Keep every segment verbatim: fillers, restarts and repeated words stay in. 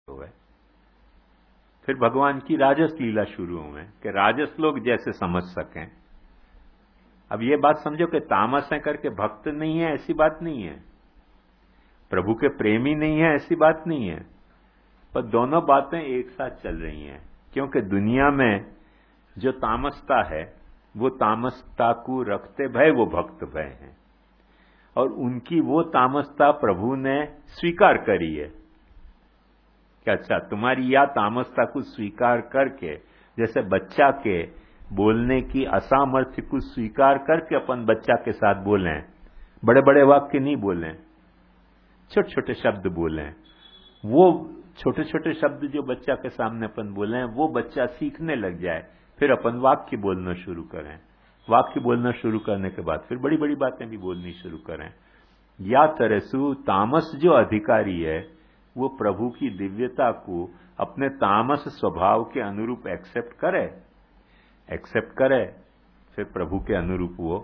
हुए। फिर भगवान की राजस लीला शुरू हुए कि राजस लोग जैसे समझ सकें। अब ये बात समझो कि तामस है करके भक्त नहीं है, ऐसी बात नहीं है। प्रभु के प्रेमी नहीं है, ऐसी बात नहीं है। पर दोनों बातें एक साथ चल रही हैं, क्योंकि दुनिया में जो तामसता है वो तामसता को रखते भय वो भक्त भय हैं, और उनकी वो तामसता प्रभु ने स्वीकार करी है कि अच्छा तुम्हारी या तामसता को स्वीकार करके, जैसे बच्चा के बोलने की असामर्थ्य को स्वीकार करके अपन बच्चा के साथ बोलें, बड़े बड़े वाक्य नहीं बोलें, छोटे छोटे शब्द बोलें। वो छोटे छोटे शब्द जो बच्चा के सामने अपन बोलें वो बच्चा सीखने लग जाए, फिर अपन वाक्य बोलना शुरू करें। वाक्य बोलना शुरू करने के बाद फिर बड़ी बड़ी बातें भी बोलनी शुरू करें। या तरसु तामस जो अधिकारी है वो प्रभु की दिव्यता को अपने तामस स्वभाव के अनुरूप एक्सेप्ट करे एक्सेप्ट करे फिर प्रभु के अनुरूप वो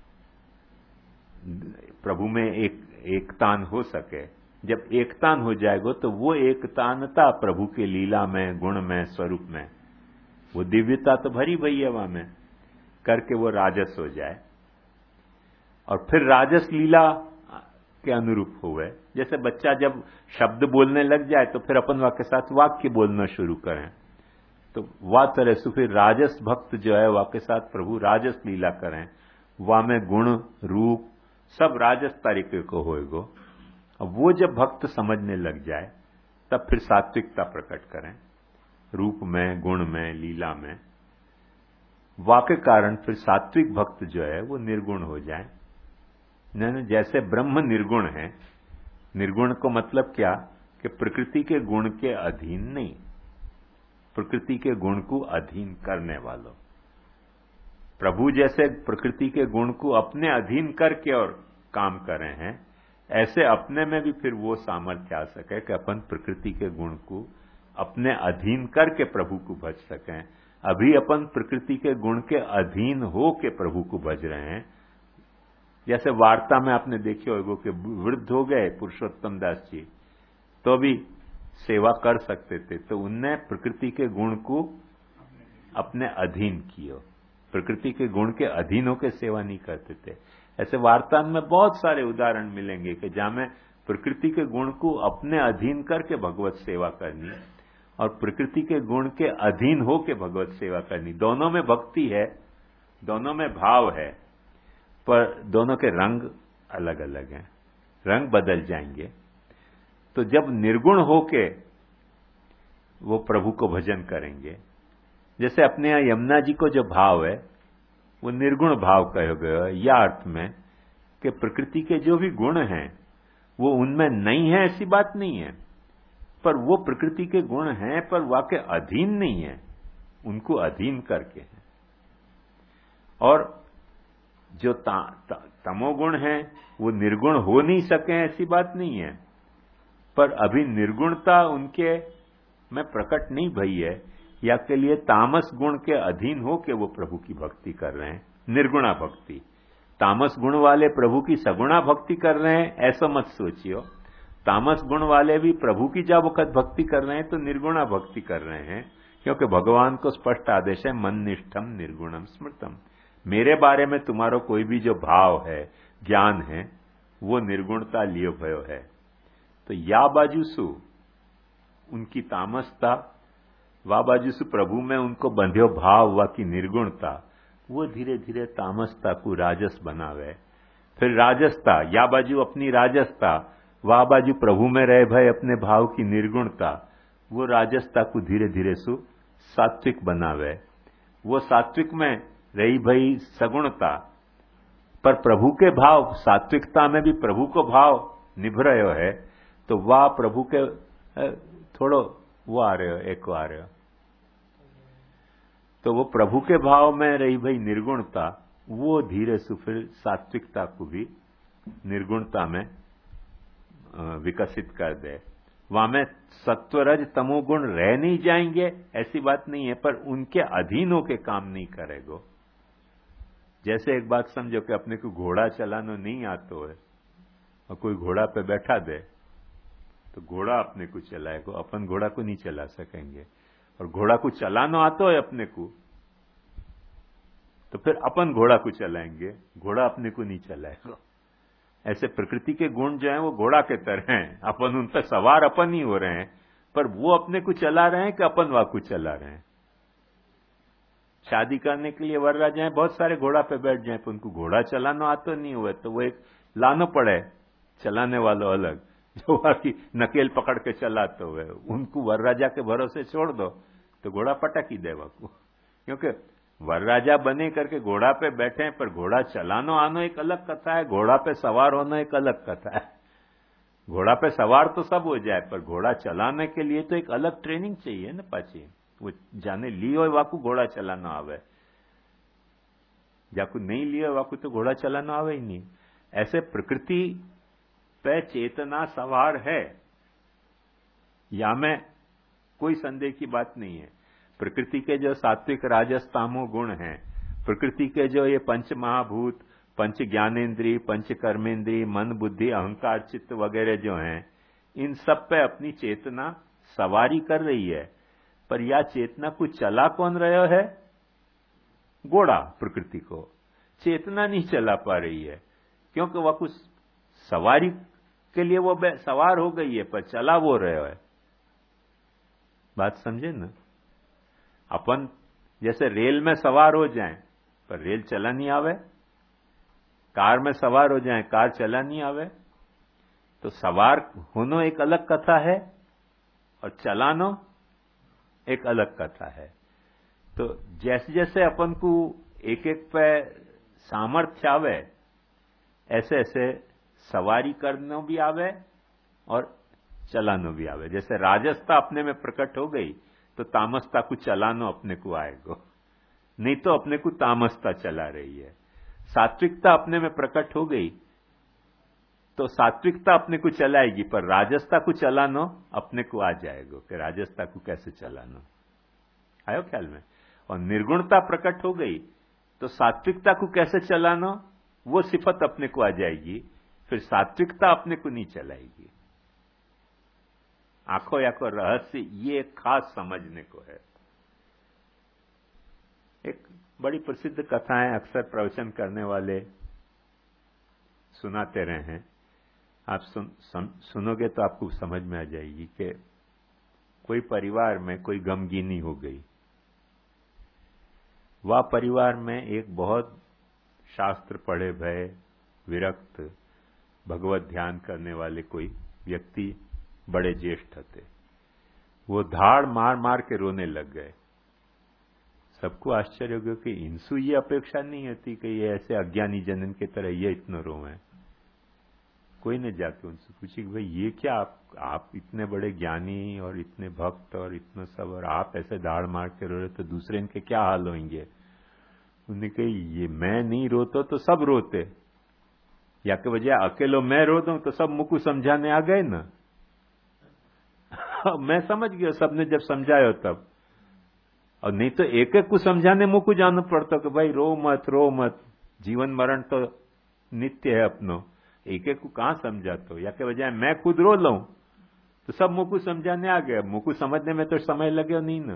प्रभु में एक एकतान हो सके। जब एकतान हो जाएगा तो वो एकतानता प्रभु के लीला में, गुण में, स्वरूप में, वो दिव्यता तो भरी भई है वहां में, करके वो राजस हो जाए। और फिर राजस लीला के अनुरूप हुए। जैसे बच्चा जब शब्द बोलने लग जाए तो फिर अपन वाके साथ वाक्य बोलना शुरू करें, तो वाह तरह से फिर राजस भक्त जो है वाके साथ प्रभु राजस लीला करें, वहां में गुण रूप सब राजस तरीके को होएगो। अब वो जब भक्त समझने लग जाए तब फिर सात्विकता प्रकट करें, रूप में, गुण में, लीला में। वाके कारण फिर सात्विक भक्त जो है वो निर्गुण हो जाए। नहीं, जैसे ब्रह्म निर्गुण है, निर्गुण को मतलब क्या कि प्रकृति के गुण के अधीन नहीं, प्रकृति के गुण को अधीन करने वालों। प्रभु जैसे प्रकृति के गुण को अपने अधीन करके और काम कर रहे हैं, ऐसे अपने में भी फिर वो सामर्थ्य आ सके कि अपन प्रकृति के गुण को अपने अधीन करके प्रभु को भज सकें। अभी अपन प्रकृति के गुण के अधीन हो के प्रभु को भज रहे हैं। जैसे वार्ता में आपने देखी होगी कि वृद्ध हो गए पुरुषोत्तम दास जी, तो भी सेवा कर सकते थे, तो उनने प्रकृति के गुण को अपने अधीन किया। प्रकृति के गुण के अधीन होकर सेवा नहीं करते थे। ऐसे वार्ता में बहुत सारे उदाहरण मिलेंगे कि जहां में प्रकृति के गुण को अपने अधीन करके भगवत सेवा करनी और प्रकृति के गुण के अधीन होकर भगवत सेवा करनी। दोनों में भक्ति है, दोनों में भाव है, पर दोनों के रंग अलग अलग हैं, रंग बदल जाएंगे। तो जब निर्गुण होके वो प्रभु को भजन करेंगे, जैसे अपने यहां यमुना जी को जो भाव है वो निर्गुण भाव कहे गए, या अर्थ में कि प्रकृति के जो भी गुण हैं वो उनमें नहीं है, ऐसी बात नहीं है, पर वो प्रकृति के गुण हैं पर वाके अधीन नहीं है, उनको अधीन करके हैं। और जो ता, ता, तमोगुण हैं वो निर्गुण हो नहीं सके, ऐसी बात नहीं है, पर अभी निर्गुणता उनके में प्रकट नहीं भई है, या के लिए तामस गुण के अधीन हो के वो प्रभु की भक्ति कर रहे हैं, निर्गुणा भक्ति। तामस गुण वाले प्रभु की सगुणा भक्ति कर रहे हैं, ऐसा मत सोचियो। तामस गुण वाले भी प्रभु की जब वक्त भक्ति कर रहे हैं तो निर्गुणा भक्ति कर रहे हैं, क्योंकि भगवान को स्पष्ट आदेश है मन निष्ठम निर्गुणम स्मृतम। मेरे बारे में तुम्हारा कोई भी जो भाव है, ज्ञान है, वो निर्गुणता लियो भयो है। तो या बाजू सु उनकी तामसता, वा बाजू से प्रभु में उनको बंध्यो भाव वा की निर्गुणता, वो धीरे धीरे तामसता को राजस बनावे। फिर राजसता, या बाजू अपनी राजसता, वा बाजू प्रभु में रहे भय अपने भाव की निर्गुणता, वो राजसता को धीरे धीरे सु सात्विक बनावे। वो सात्विक में रही भई सगुणता, पर प्रभु के भाव सात्विकता में भी प्रभु को भाव निभ रहे है, तो वाह प्रभु के थोड़ो वो आ रहे हो, एक आ रहे हो, तो वो प्रभु के भाव में रही भाई निर्गुणता, वो धीरे से फिर सात्विकता को भी निर्गुणता में विकसित कर दे। वहां में सत्वरज तमोगुण रह नहीं जाएंगे, ऐसी बात नहीं है, पर उनके अधीन होके काम नहीं करेगो। जैसे एक बात समझो कि अपने को घोड़ा चलाना नहीं आता है और कोई घोड़ा पे बैठा दे, तो घोड़ा अपने को चलाएगा, अपन घोड़ा को नहीं चला सकेंगे। और घोड़ा को चलाना आता है अपने को, तो फिर अपन घोड़ा को चलाएंगे, घोड़ा अपने को नहीं चलाएगा। ऐसे प्रकृति के गुण जो हैं वो घोड़ा के तरह हैं, अपन उन पर सवार अपन ही हो रहे हैं, पर वो अपने को चला रहे हैं कि अपन वहां को चला रहे हैं। शादी करने के लिए वर राजा हैं, बहुत सारे घोड़ा पे बैठ जाए, पर उनको घोड़ा चलाना आता नहीं हुआ, तो वो एक लाना पड़े चलाने वालों अलग, जो बाकी नकेल पकड़ के चलाते हुए, उनको वर राजा के भरोसे छोड़ दो तो घोड़ा पटक ही देवा को। क्योंकि वर राजा बने करके घोड़ा पे बैठे हैं, पर घोड़ा चलाना आना एक अलग कथा है, घोड़ा पे सवार होना एक अलग कथा है। घोड़ा पे सवार तो सब हो जाए, पर घोड़ा चलाने के लिए तो एक अलग ट्रेनिंग चाहिए ना पाची। वो जाने लियो वाकू घोड़ा चलाना आवे, जाकू नहीं लियो वाकू तो घोड़ा चलाना आवे ही नहीं। ऐसे प्रकृति पे चेतना सवार है, या में कोई संदेह की बात नहीं है। प्रकृति के जो सात्विक राजस तामो गुण हैं, प्रकृति के जो ये पंच महाभूत, पंच ज्ञानेन्द्रीय, पंच कर्मेंद्रीय, मन बुद्धि अहंकार चित्त वगैरह जो हैं, इन सब पे अपनी चेतना सवारी कर रही है। पर यह चेतना को चला कौन रहा है? घोड़ा प्रकृति को चेतना नहीं चला पा रही है, क्योंकि वह कुछ सवारी के लिए वो सवार हो गई है, पर चला वो रहा है। बात समझे ना? अपन जैसे रेल में सवार हो जाएं, पर रेल चला नहीं आवे, कार में सवार हो जाएं, कार चला नहीं आवे। तो सवार होना एक अलग कथा है और चलानो एक अलग कथा है। तो जैसे जैसे अपन को एक एक पे सामर्थ्य आवे, ऐसे ऐसे सवारी करना भी आवे और चलाना भी आवे। जैसे राजसता अपने में प्रकट हो गई तो तामसता को चलाना अपने को आएगा, नहीं तो अपने को तामसता चला रही है। सात्विकता अपने में प्रकट हो गई तो सात्विकता अपने को चलाएगी, पर राजसता को चलाना अपने को आ जाएगा कि राजसता को कैसे चलाना। आयो ख्याल में? और निर्गुणता प्रकट हो गई तो सात्विकता को कैसे चलाना, वो सिफत अपने को आ जाएगी, फिर सात्विकता अपने को नहीं चलाएगी। आंखों या को रहस्य ये खास समझने को है। एक बड़ी प्रसिद्ध कथाएं अक्सर प्रवचन करने वाले सुनाते रहे हैं, आप सुन, सुन, सुनोगे तो आपको समझ में आ जाएगी कि कोई परिवार में कोई गमगीनी हो गई। वह परिवार में एक बहुत शास्त्र पढ़े भय विरक्त भगवत ध्यान करने वाले कोई व्यक्ति बड़े ज्येष्ठ थे। वो धाड़ मार मार के रोने लग गए। सबको आश्चर्य हो गया कि इनसु ये अपेक्षा नहीं होती कि ये ऐसे अज्ञानी जनन की तरह ये इतना रोए। कोई ने जाके उनसे पूछी कि भाई ये क्या, आप आप इतने बड़े ज्ञानी और इतने भक्त और इतना सब, और आप ऐसे दाढ़ मार के रो रहे, तो दूसरे इनके क्या हाल होंगे? उन्होंने कही ये मैं नहीं रोता तो सब रोते, या के बजाय अकेलो मैं रो दूं तो सब मुझको समझाने आ गए ना। मैं समझ गया सबने जब समझाया तब, और नहीं तो एक एक को समझाने मुझको जाना पड़ता कि भाई रो मत रो मत, जीवन मरण तो नित्य है अपनो, एक एक को कहां समझाते हो। या के बजाय मैं खुद रो लूं तो सब मुझको समझाने आ गए, मुझको समझने में तो समय लगे नहीं ना।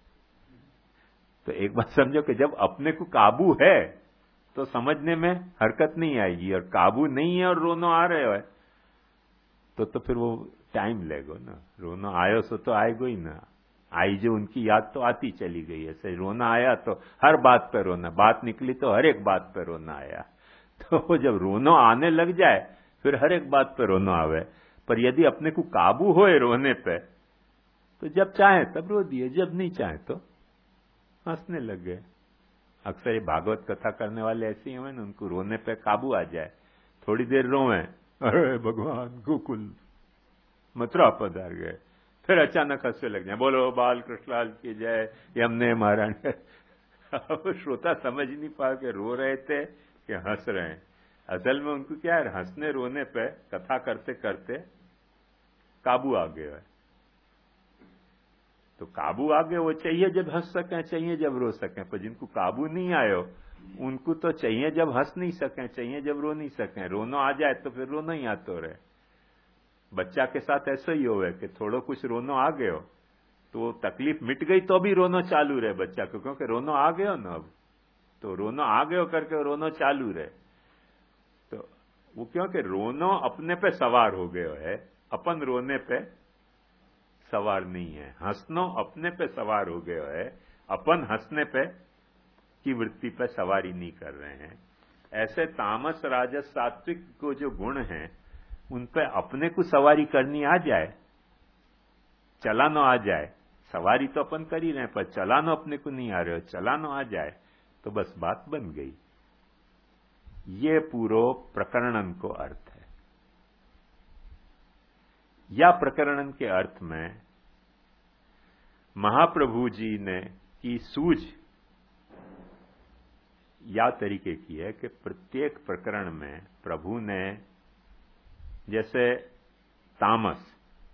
तो एक बात समझो कि जब अपने को काबू है तो समझने में हरकत नहीं आएगी, और काबू नहीं है और रोना आ रहे है तो तो फिर वो टाइम लेगा ना। रोना आयो सो तो आएगा ही ना, आई जो उनकी याद तो आती चली गई। ऐसे रोना आया तो हर बात पे रोना, बात निकली तो हर एक बात पे रोना आया। तो जब रोना आने लग जाए फिर हर एक बात पे रोना आवे। पर यदि अपने को काबू होए रोने पे तो जब चाहे तब रो दिए, जब नहीं चाहे तो हंसने लग गए। अक्सर ये भागवत कथा करने वाले ऐसे ही हैं ना, उनको रोने पे काबू आ जाए, थोड़ी देर रोए, अरे भगवान गोकुल मथुरा पधार गए, फिर अचानक हंसने लग जाए, बोलो बाल कृष्णलाल की जय, यमुने महाराण। अब श्रोता समझ नहीं पा के रो रहे थे कि हंस रहे हैं। असल में उनको क्या है, हंसने रोने पे कथा करते करते काबू आ गया है। तो काबू आ गए, वो चाहिए जब हंस सकें, चाहिए जब रो सकें। पर जिनको काबू नहीं आयो उनको तो चाहिए जब हंस नहीं सकें, चाहिए जब रो नहीं सकें। रोना आ जाए तो फिर रोना ही आता रहे। बच्चा के साथ ऐसा ही होवे कि थोड़ो कुछ रोनो आ गयो तो तकलीफ मिट गई तो भी रोनो चालू रहे बच्चा को, क्योंकि रोनो आ गयो ना, अब तो रोनो आ गयो करके रोनो चालू रहे। तो वो क्योंकि रोनो अपने पे सवार हो गयो है, अपन रोने पे सवार नहीं है। हंसनो अपने पे सवार हो गयो है, अपन हंसने पे की वृत्ति पे सवारी नहीं कर रहे हैं। ऐसे तामस राजस सात्विक को जो गुण हैं उन पे अपने को सवारी करनी आ जाए, चलानो आ जाए। सवारी तो अपन कर ही रहे हैं पर चलानो अपने को नहीं आ रहे हो, चलानो आ जाए तो बस बात बन गई। ये पूरो प्रकरणन को अर्थ है। या प्रकरणन के अर्थ में महाप्रभु जी ने की सूझ या तरीके की है कि प्रत्येक प्रकरण में प्रभु ने, जैसे तामस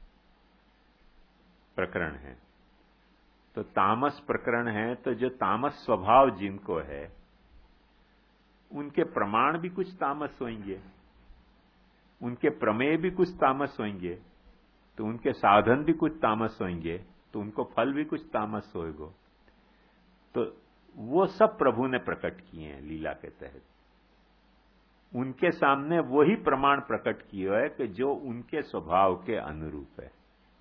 प्रकरण है तो तामस प्रकरण है तो जो तामस स्वभाव जिनको है उनके प्रमाण भी कुछ तामस होंगे, उनके प्रमेय भी कुछ तामस होंगे, तो उनके साधन भी कुछ तामस होंगे, तो उनको फल भी कुछ तामस होएगो। तो वो सब प्रभु ने प्रकट किए हैं लीला के तहत। उनके सामने वही प्रमाण प्रकट किए है कि जो उनके स्वभाव के अनुरूप है।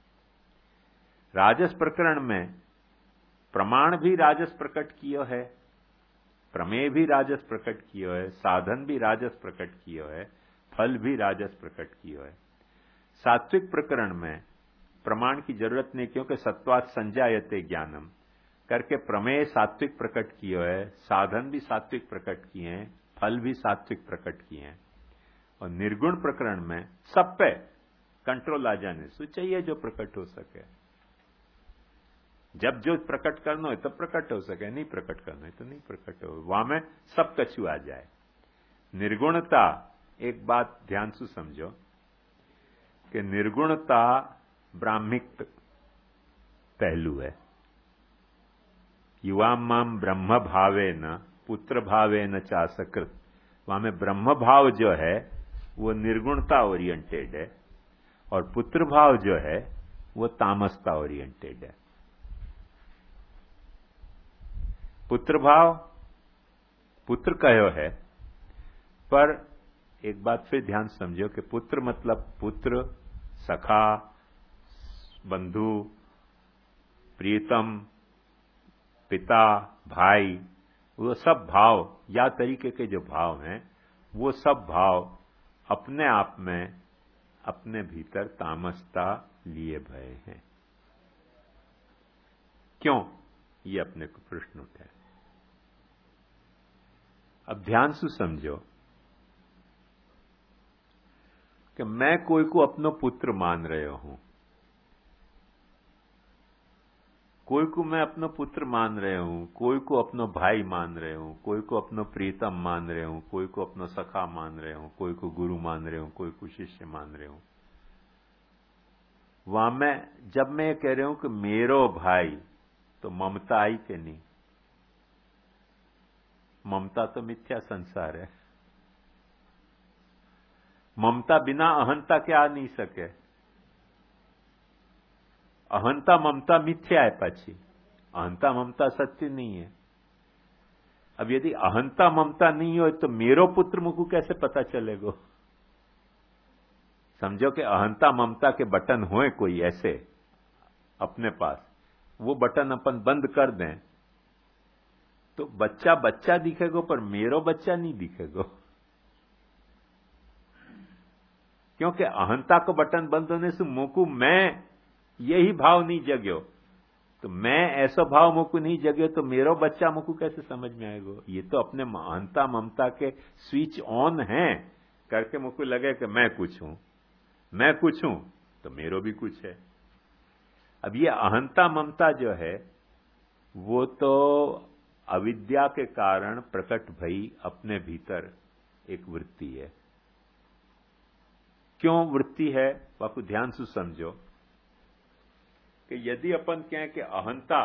राजस प्रकरण में प्रमाण भी राजस प्रकट किए है, प्रमेय भी राजस प्रकट किए है, साधन भी राजस प्रकट किए है, फल भी राजस प्रकट किए है। सात्विक प्रकरण में प्रमाण की जरूरत नहीं, क्योंकि सत्वात् संजायते ज्ञानम करके प्रमेय सात्विक प्रकट किए है, साधन भी सात्विक प्रकट किए हैं, फल भी सात्विक प्रकट किए हैं। और निर्गुण प्रकरण में सब पे कंट्रोल आ जाने से चाहिए जो प्रकट हो सके। जब जो प्रकट करना हो तब प्रकट हो सके, नहीं प्रकट करना है तो नहीं प्रकट हो, वहां में सब कछु आ जाए। निर्गुणता, एक बात ध्यान से समझो कि निर्गुणता ब्राह्मिक पहलू है। युवा माम ब्रह्म भावे न पुत्र भावे न चासकृत, वहां में ब्रह्म भाव जो है वो निर्गुणता ओरिएंटेड है और पुत्र भाव जो है वो तामसता ओरिएंटेड है। पुत्र भाव पुत्र कहो है, पर एक बात फिर ध्यान समझो कि पुत्र मतलब पुत्र, सखा, बंधु, प्रियतम, पिता, भाई, वो सब भाव या तरीके के जो भाव हैं वो सब भाव अपने आप में अपने भीतर तामसता लिए भय हैं। क्यों, ये अपने को प्रश्न उठे। अब ध्यान से समझो कि मैं कोई को अपनो पुत्र मान रहे हूं, कोई को मैं अपनो पुत्र मान रहे हूं, कोई को अपनो भाई मान रहे हूं, कोई को अपनो प्रीतम मान रहे हूं, कोई को अपनो सखा मान रहे हूं, कोई को गुरु मान रहे हूं, कोई को शिष्य मान रहे हूं। वहां मैं जब मैं ये कह रहा हूं कि मेरो भाई, तो ममता आई कि नहीं? ममता तो मिथ्या संसार है। ममता बिना अहंता के आ नहीं सके। अहंता ममता मिथ्या है, पाछी अहंता ममता सत्य नहीं है। अब यदि अहंता ममता नहीं हो तो मेरो पुत्र मुझको कैसे पता चलेगा? समझो कि अहंता ममता के बटन होए कोई ऐसे अपने पास, वो बटन अपन बंद कर दें तो बच्चा बच्चा दिखेगा पर मेरो बच्चा नहीं दिखेगा, क्योंकि अहंता को बटन बंद होने से मुझको मैं यही भाव नहीं जग्यो। तो मैं ऐसा भाव मुझको नहीं जग्यो तो मेरो बच्चा मुझको कैसे समझ में आएगा? ये तो अपने अहंता ममता के स्विच ऑन है करके मुझको लगे कि मैं कुछ हूं, मैं कुछ हूं तो मेरो भी कुछ है। अब ये अहंता ममता जो है वो तो अविद्या के कारण प्रकट भई अपने भीतर एक वृत्ति है। क्यों वृत्ति है बापू ध्यान से समझो कि यदि अपन कहें कि अहंता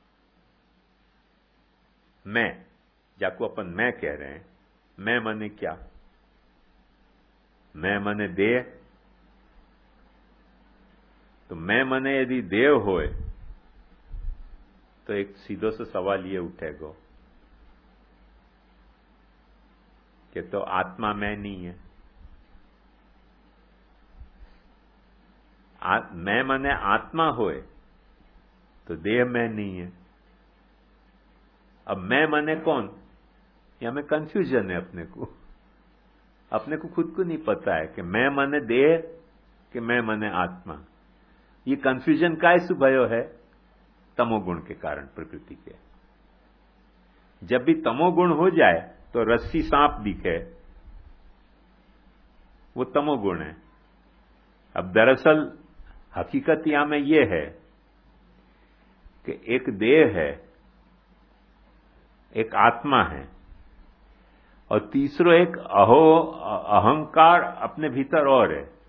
मैं, जाको अपन मैं कह रहे हैं, मैं माने क्या? मैं माने देह, तो मैं मने यदि देव होए तो एक सीधो सा सवाल ये उठेगा कि तो आत्मा मैं नहीं है। आ, मैं मने आत्मा होए तो देह मैं नहीं है। अब मैं मने कौन, या में कंफ्यूजन है अपने को अपने को खुद को नहीं पता है कि मैं मने देह कि मैं मने आत्मा। ये कंफ्यूजन कैसे भयो है? तमोगुण के कारण, प्रकृति के। जब भी तमोगुण हो जाए तो रस्सी सांप दिखे, वो तमोगुण है। अब दरअसल हकीकत यहां में ये है कि एक देह है, एक आत्मा है, और तीसरो एक अहो अहंकार अपने भीतर और है।